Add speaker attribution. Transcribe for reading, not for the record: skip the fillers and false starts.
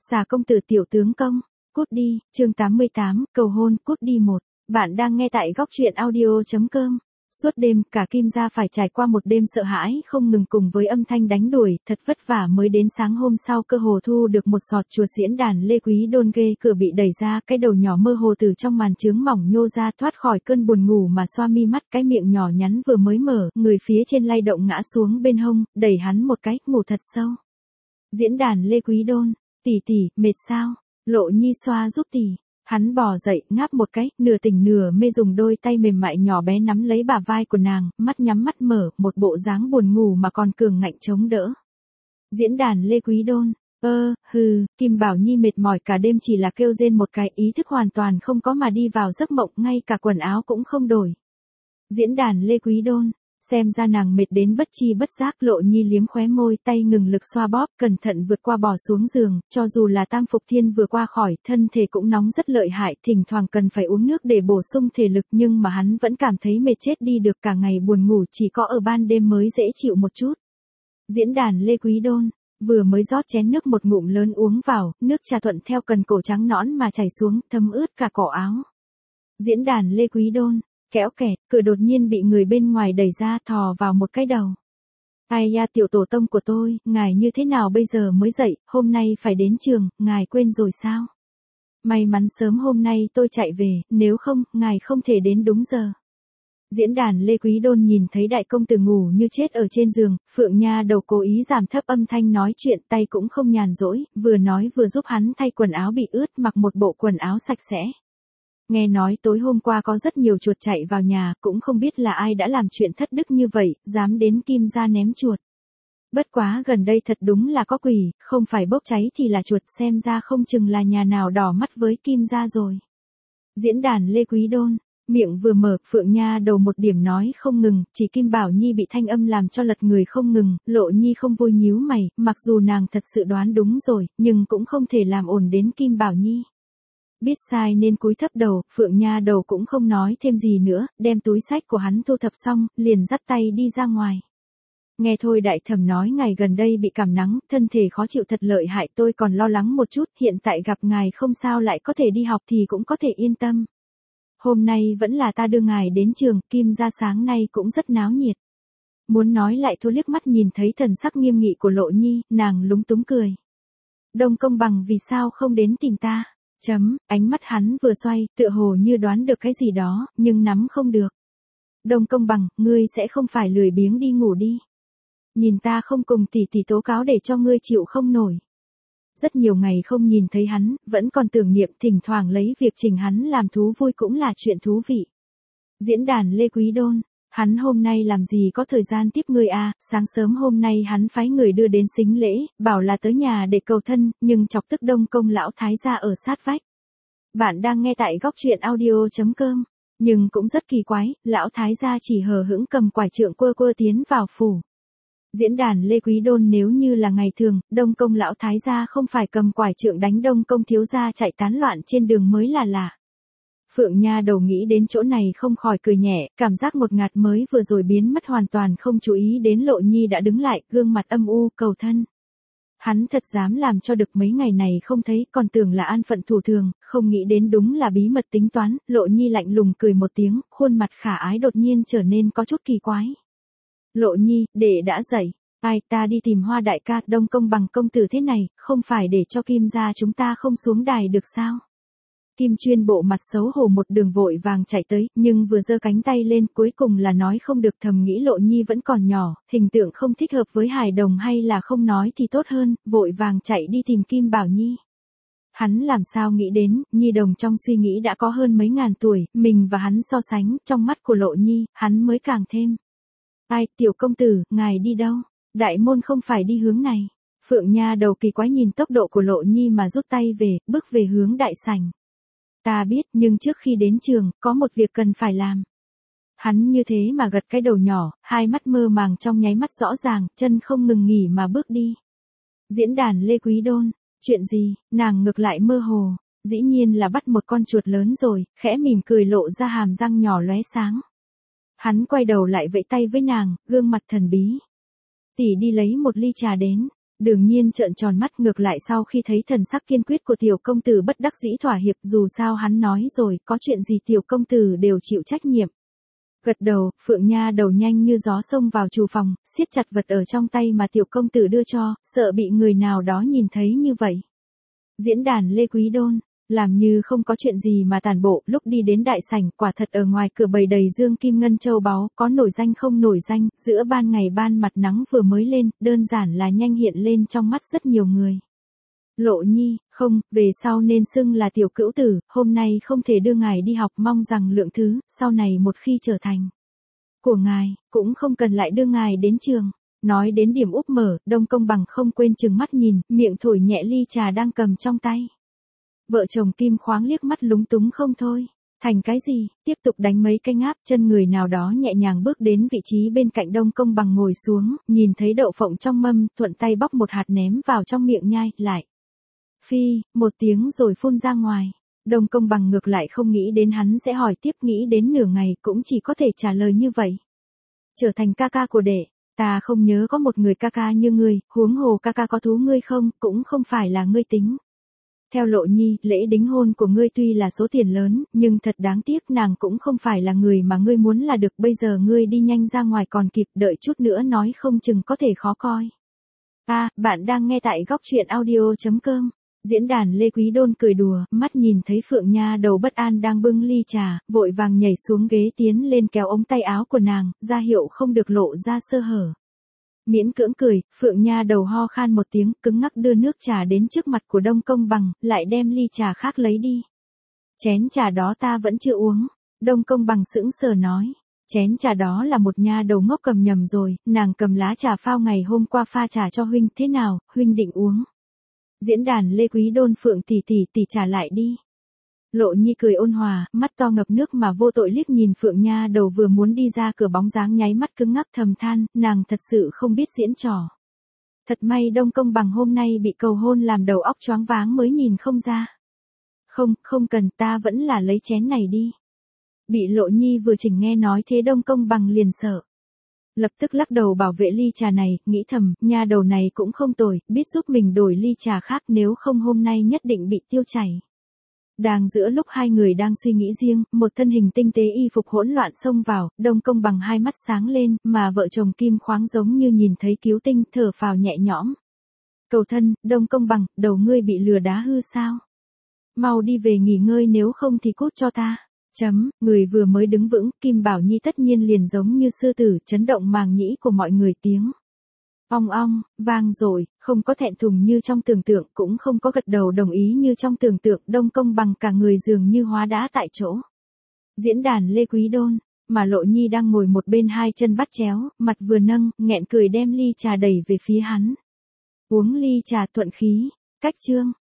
Speaker 1: Xà công tử tiểu tướng công, cút đi, chương 88, cầu hôn, cút đi một. Bạn đang nghe tại góc truyện audio.com. Suốt đêm, cả Kim gia phải trải qua một đêm sợ hãi không ngừng cùng với âm thanh đánh đuổi, thật vất vả mới đến sáng hôm sau cơ hồ thu được một sọt chuột. Diễn đàn Lê Quý Đôn ghê cửa bị đẩy ra, cái đầu nhỏ mơ hồ từ trong màn chướng mỏng nhô ra, thoát khỏi cơn buồn ngủ mà xoa mi mắt, cái miệng nhỏ nhắn vừa mới mở, người phía trên lay động ngã xuống bên hông, đẩy hắn một cái, ngủ thật sâu. Diễn đàn Lê Quý Đôn, tỷ tỷ, mệt sao? Lộ Nhi xoa giúp tỷ. Hắn bò dậy, ngáp một cái, nửa tỉnh nửa mê dùng đôi tay mềm mại nhỏ bé nắm lấy bả vai của nàng, mắt nhắm mắt mở, một bộ dáng buồn ngủ mà còn cường ngạnh chống đỡ. Diễn đàn Lê Quý Đôn, Kim Bảo Nhi mệt mỏi cả đêm chỉ là kêu rên một cái, ý thức hoàn toàn không có mà đi vào giấc mộng, ngay cả quần áo cũng không đổi. Diễn đàn Lê Quý Đôn, xem ra nàng mệt đến bất chi bất giác. Lộ Nhi liếm khóe môi, tay ngừng lực xoa bóp, cẩn thận vượt qua bò xuống giường, cho dù là Tam Phục Thiên vừa qua khỏi, thân thể cũng nóng rất lợi hại, thỉnh thoảng cần phải uống nước để bổ sung thể lực, nhưng mà hắn vẫn cảm thấy mệt chết đi được, cả ngày buồn ngủ, chỉ có ở ban đêm mới dễ chịu một chút. Diễn đàn Lê Quý Đôn, vừa mới rót chén nước một ngụm lớn uống vào, nước trà thuận theo cần cổ trắng nõn mà chảy xuống, thấm ướt cả cổ áo. Diễn đàn Lê Quý Đôn, kéo kẹt, cửa đột nhiên bị người bên ngoài đẩy ra, thò vào một cái đầu. Ai da, tiểu tổ tông của tôi, ngài như thế nào bây giờ mới dậy, hôm nay phải đến trường, ngài quên rồi sao? May mắn sớm hôm nay tôi chạy về, nếu không, ngài không thể đến đúng giờ. Diễn đàn Lê Quý Đôn nhìn thấy đại công tử ngủ như chết ở trên giường, Phượng Nha Đầu cố ý giảm thấp âm thanh nói chuyện, tay cũng không nhàn rỗi, vừa nói vừa giúp hắn thay quần áo bị ướt, mặc một bộ quần áo sạch sẽ. Nghe nói tối hôm qua có rất nhiều chuột chạy vào nhà, cũng không biết là ai đã làm chuyện thất đức như vậy, dám đến Kim gia ném chuột. Bất quá gần đây thật đúng là có quỷ, không phải bốc cháy thì là chuột, xem ra không chừng là nhà nào đỏ mắt với Kim gia rồi. Diễn đàn Lê Quý Đôn, miệng vừa mở, Phượng Nha Đầu một điểm nói không ngừng, chỉ Kim Bảo Nhi bị thanh âm làm cho lật người không ngừng. Lộ Nhi không vui nhíu mày, mặc dù nàng thật sự đoán đúng rồi, nhưng cũng không thể làm ổn đến Kim Bảo Nhi. Biết sai nên cúi thấp đầu, Phượng Nha Đầu cũng không nói thêm gì nữa, đem túi xách của hắn thu thập xong, liền dắt tay đi ra ngoài. Nghe thôi đại thẩm nói ngày gần đây bị cảm nắng, thân thể khó chịu thật lợi hại, tôi còn lo lắng một chút, hiện tại gặp ngài không sao lại có thể đi học thì cũng có thể yên tâm. Hôm nay vẫn là ta đưa ngài đến trường, Kim gia sáng nay cũng rất náo nhiệt. Muốn nói lại thôi, liếc mắt nhìn thấy thần sắc nghiêm nghị của Lộ Nhi, nàng lúng túng cười. Đông Công Bằng vì sao không đến tìm ta? Ánh mắt hắn vừa xoay, tựa hồ như đoán được cái gì đó, nhưng nắm không được. Đông Công Bằng, ngươi sẽ không phải lười biếng đi ngủ đi. Nhìn ta không cùng tỷ tỷ tố cáo để cho ngươi chịu không nổi. Rất nhiều ngày không nhìn thấy hắn, vẫn còn tưởng niệm, thỉnh thoảng lấy việc trình hắn làm thú vui cũng là chuyện thú vị. Diễn đàn Lê Quý Đôn, hắn hôm nay làm gì có thời gian tiếp ngươi à, sáng sớm hôm nay hắn phái người đưa đến sính lễ, bảo là tới nhà để cầu thân, nhưng chọc tức Đông Công lão thái gia ở sát vách. Bạn đang nghe tại góc truyện audio.com, nhưng cũng rất kỳ quái, lão thái gia chỉ hờ hững cầm quải trượng quơ quơ tiến vào phủ. Diễn đàn Lê Quý Đôn, nếu như là ngày thường, Đông Công lão thái gia không phải cầm quải trượng đánh Đông Công thiếu gia chạy tán loạn trên đường mới là lạ. Phượng Nha Đầu nghĩ đến chỗ này không khỏi cười nhẹ, cảm giác một ngạt mới vừa rồi biến mất hoàn toàn không chú ý đến Lộ Nhi đã đứng lại, gương mặt âm u, cầu thân. Hắn thật dám làm cho được, mấy ngày này không thấy, còn tưởng là an phận thủ thường, không nghĩ đến đúng là bí mật tính toán. Lộ Nhi lạnh lùng cười một tiếng, khuôn mặt khả ái đột nhiên trở nên có chút kỳ quái. Lộ Nhi, đệ đã dậy, ai, ta đi tìm Hoa đại ca, Đông Công Bằng công tử thế này, không phải để cho Kim gia chúng ta không xuống đài được sao? Kim Chuyên bộ mặt xấu hổ một đường vội vàng chạy tới, nhưng vừa giơ cánh tay lên, cuối cùng là nói không được, thầm nghĩ Lộ Nhi vẫn còn nhỏ, hình tượng không thích hợp với hài đồng, hay là không nói thì tốt hơn, vội vàng chạy đi tìm Kim Bảo Nhi. Hắn làm sao nghĩ đến, Nhi đồng trong suy nghĩ đã có hơn mấy ngàn tuổi, mình và hắn so sánh, trong mắt của Lộ Nhi, hắn mới càng thêm. Ai, tiểu công tử, ngài đi đâu? Đại môn không phải đi hướng này. Phượng Nha Đầu kỳ quái nhìn tốc độ của Lộ Nhi mà rút tay về, bước về hướng đại sảnh. Ta biết, nhưng trước khi đến trường, có một việc cần phải làm. Hắn như thế mà gật cái đầu nhỏ, hai mắt mơ màng trong nháy mắt rõ ràng, chân không ngừng nghỉ mà bước đi. Diễn đàn Lê Quý Đôn, chuyện gì, nàng ngược lại mơ hồ, dĩ nhiên là bắt một con chuột lớn rồi, khẽ mỉm cười lộ ra hàm răng nhỏ lóe sáng. Hắn quay đầu lại vẫy tay với nàng, gương mặt thần bí. Tỷ đi lấy một ly trà đến. Đường Nhiên trợn tròn mắt, ngược lại sau khi thấy thần sắc kiên quyết của tiểu công tử bất đắc dĩ thỏa hiệp, dù sao hắn nói rồi, có chuyện gì tiểu công tử đều chịu trách nhiệm. Gật đầu, Phượng Nha đầu nhanh như gió xông vào chủ phòng, siết chặt vật ở trong tay mà tiểu công tử đưa cho, sợ bị người nào đó nhìn thấy như vậy. Diễn đàn Lê Quý Đôn, làm như không có chuyện gì mà tản bộ, lúc đi đến đại sảnh, quả thật ở ngoài cửa bày đầy dương kim ngân châu báu, có nổi danh không nổi danh, giữa ban ngày ban mặt nắng vừa mới lên, đơn giản là nhanh hiện lên trong mắt rất nhiều người. Lộ Nhi, không, về sau nên xưng là tiểu cữu tử, hôm nay không thể đưa ngài đi học, mong rằng lượng thứ, sau này một khi trở thành của ngài, cũng không cần lại đưa ngài đến trường. Nói đến điểm úp mở, Đông Công Bằng không quên chừng mắt nhìn, miệng thổi nhẹ ly trà đang cầm trong tay. Vợ chồng Kim Khoáng liếc mắt lúng túng không thôi. Thành cái gì, tiếp tục đánh mấy cái ngáp, chân người nào đó nhẹ nhàng bước đến vị trí bên cạnh Đông Công Bằng ngồi xuống, nhìn thấy đậu phộng trong mâm, thuận tay bóc một hạt ném vào trong miệng nhai, lại. Phi, một tiếng rồi phun ra ngoài. Đông Công Bằng ngược lại không nghĩ đến hắn sẽ hỏi tiếp, nghĩ đến nửa ngày cũng chỉ có thể trả lời như vậy. Trở thành ca ca của đệ, ta không nhớ có một người ca ca như ngươi, huống hồ ca ca có thú ngươi không, cũng không phải là ngươi tính. Theo Lộ Nhi, lễ đính hôn của ngươi tuy là số tiền lớn, nhưng thật đáng tiếc nàng cũng không phải là người mà ngươi muốn là được, bây giờ ngươi đi nhanh ra ngoài còn kịp, đợi chút nữa nói không chừng có thể khó coi. Bạn đang nghe tại góc truyện audio.com. Diễn đàn Lê Quý Đôn cười đùa, mắt nhìn thấy Phượng Nha đầu bất an đang bưng ly trà, vội vàng nhảy xuống ghế tiến lên kéo ống tay áo của nàng, ra hiệu không được lộ ra sơ hở. Miễn cưỡng cười, Phượng Nha đầu ho khan một tiếng, cứng ngắc đưa nước trà đến trước mặt của Đông Công Bằng, lại đem ly trà khác lấy đi. Chén trà đó ta vẫn chưa uống. Đông Công Bằng sững sờ nói. Chén trà đó là một nha đầu ngốc cầm nhầm rồi, nàng cầm lá trà phao ngày hôm qua pha trà cho huynh, thế nào, huynh định uống. Diễn đàn Lê Quý Đôn, Phượng tỷ trả lại đi. Lộ Nhi cười ôn hòa, mắt to ngập nước mà vô tội liếc nhìn Phượng Nha đầu vừa muốn đi ra cửa, bóng dáng nháy mắt cứng ngắc, thầm than, nàng thật sự không biết diễn trò. Thật may Đông Công Bằng hôm nay bị cầu hôn làm đầu óc choáng váng mới nhìn không ra. Không cần, ta vẫn là lấy chén này đi. Bị Lộ Nhi vừa chỉnh nghe nói thế Đông Công Bằng liền sợ. Lập tức lắc đầu bảo vệ ly trà này, nghĩ thầm, nha đầu này cũng không tồi, biết giúp mình đổi ly trà khác, nếu không hôm nay nhất định bị tiêu chảy. Đang giữa lúc hai người đang suy nghĩ riêng, một thân hình tinh tế y phục hỗn loạn xông vào, Đông Công Bằng hai mắt sáng lên, mà vợ chồng Kim Khoáng giống như nhìn thấy cứu tinh, thở phào nhẹ nhõm. Cầu thân, Đông Công Bằng, đầu ngươi bị lừa đá hư sao? Mau đi về nghỉ ngơi, nếu không thì cút cho ta. Người vừa mới đứng vững, Kim Bảo Nhi tất nhiên liền giống như sư tử, chấn động màng nhĩ của mọi người, tiếng ong ong, vang rồi, không có thẹn thùng như trong tưởng tượng, cũng không có gật đầu đồng ý như trong tưởng tượng, Đông Công Bằng cả người dường như hóa đá tại chỗ. Diễn đàn Lê Quý Đôn, mà Lộ Nhi đang ngồi một bên hai chân bắt chéo, mặt vừa nâng, nghẹn cười đem ly trà đẩy về phía hắn. Uống ly trà thuận khí, cách chương.